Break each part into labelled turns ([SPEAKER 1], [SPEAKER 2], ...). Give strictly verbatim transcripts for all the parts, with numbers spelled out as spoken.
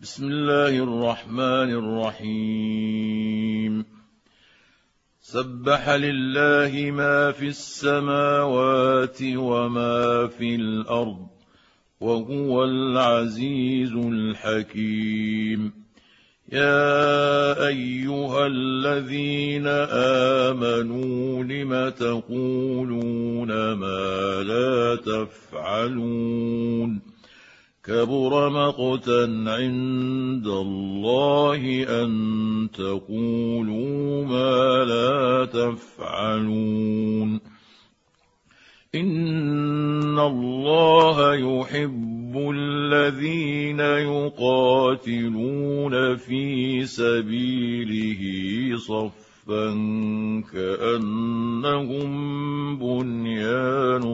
[SPEAKER 1] بسم الله الرحمن الرحيم. سبح لله ما في السماوات وما في الأرض وهو العزيز الحكيم. يا أيها الذين آمنوا لم تقولون ما لا تفعلون؟ كبر مقتا عند الله أن تقولوا ما لا تفعلون. إن الله يحب الذين يقاتلون في سبيله صفا كأنهم بنيان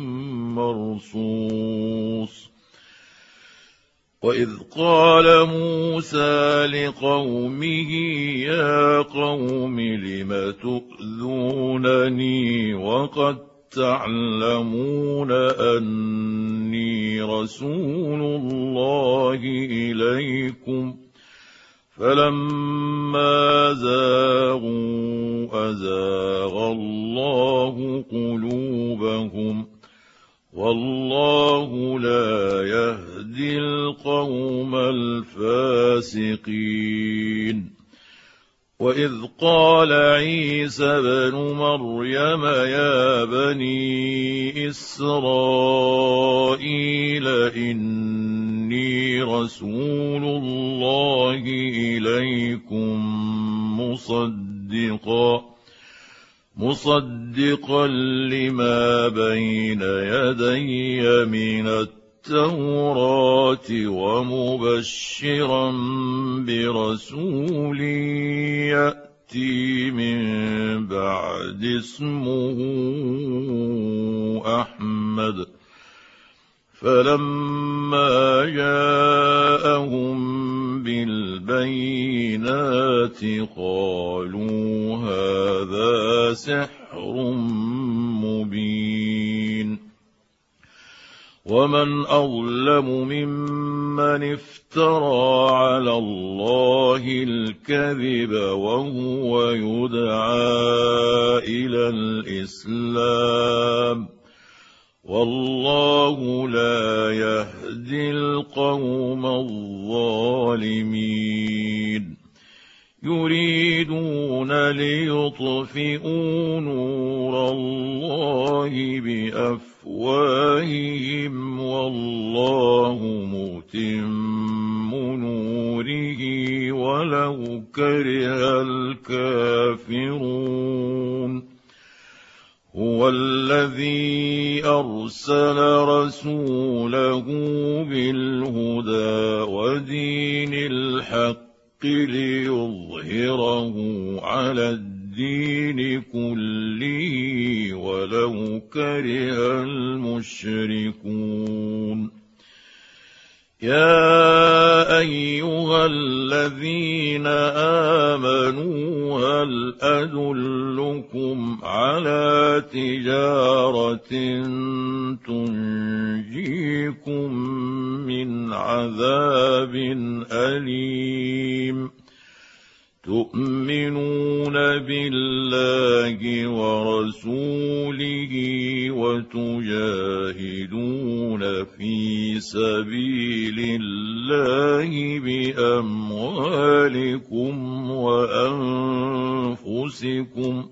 [SPEAKER 1] مرصوص. وإذ قال موسى لقومه يا قوم لم تؤذونني وقد تعلمون أني رسول الله إليكم؟ فلما زاغوا أزاغ الله قلوبهم والله لا يهدي القوم الفاسقين. وإذ قال عيسى ابن مريم يا بني إسرائيل إني رسول الله إليكم مصدقا مصدقا لما بين يدي من التوراة ومبشرا برسول يأتي من بعد اسمه أحمد. فلما جاءهم بالبينات قالوا هذا سحر مبين. ومن أظلم ممن افترى على الله الكذب وهو يدعى إلى الإسلام والله لا يهدي القوم الظالمين. يريدون ليطفئوا نور الله بأفواههم والله متم نوره ولو كره الكافرون. هو الذي أرسل رسوله بالهدى ودين الحق ليظهره على الدين كله ولو كره المشركون. يا أيها الذين آمنوا هل أدلكم على تجارة تنجيكم من عذاب أليم؟ تؤمنون بالله ورسوله وتجاهدون في سبيل الله بأموالكم وأنفسكم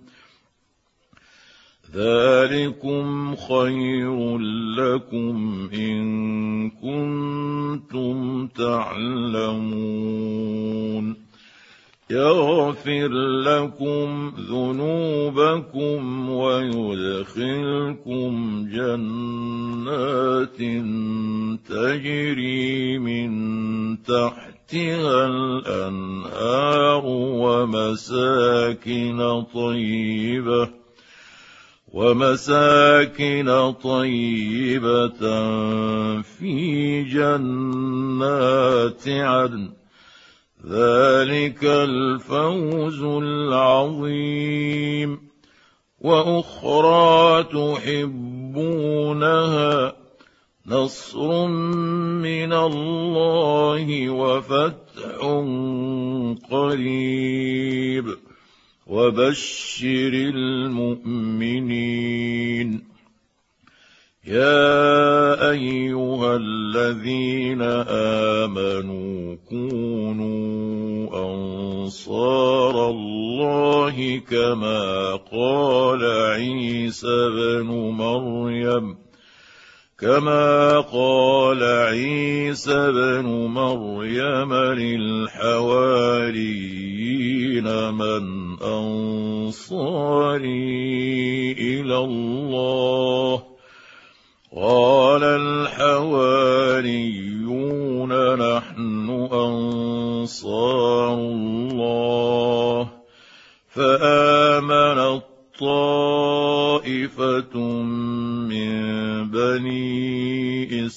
[SPEAKER 1] ذلكم خير لكم إن كنتم تعلمون. يغفر لكم ذنوبكم ويدخلكم جنات تجري من تحتها الأنهار ومساكن طيبة ومساكن طيبة في جنات عدن ذلك الفوز العظيم. وأخرى تحبونها نصر من الله وفتح قريب وبشر المؤمنين يا أيها الذين آمنوا كونوا أنصار الله كما قال عيسى بن مريم كما قال عيسى بن مريم للحواريين من أنصاري إلى الله قال الحواريون نحن أنصار الله فآمنت طائفة من بني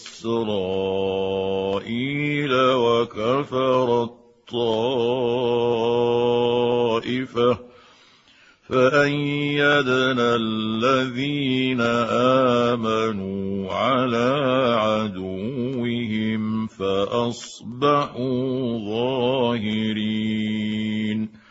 [SPEAKER 1] إسرائيل وكفرت طائفة فأيدنا الذين آمنوا على عدوهم فأصبحوا ظاهرين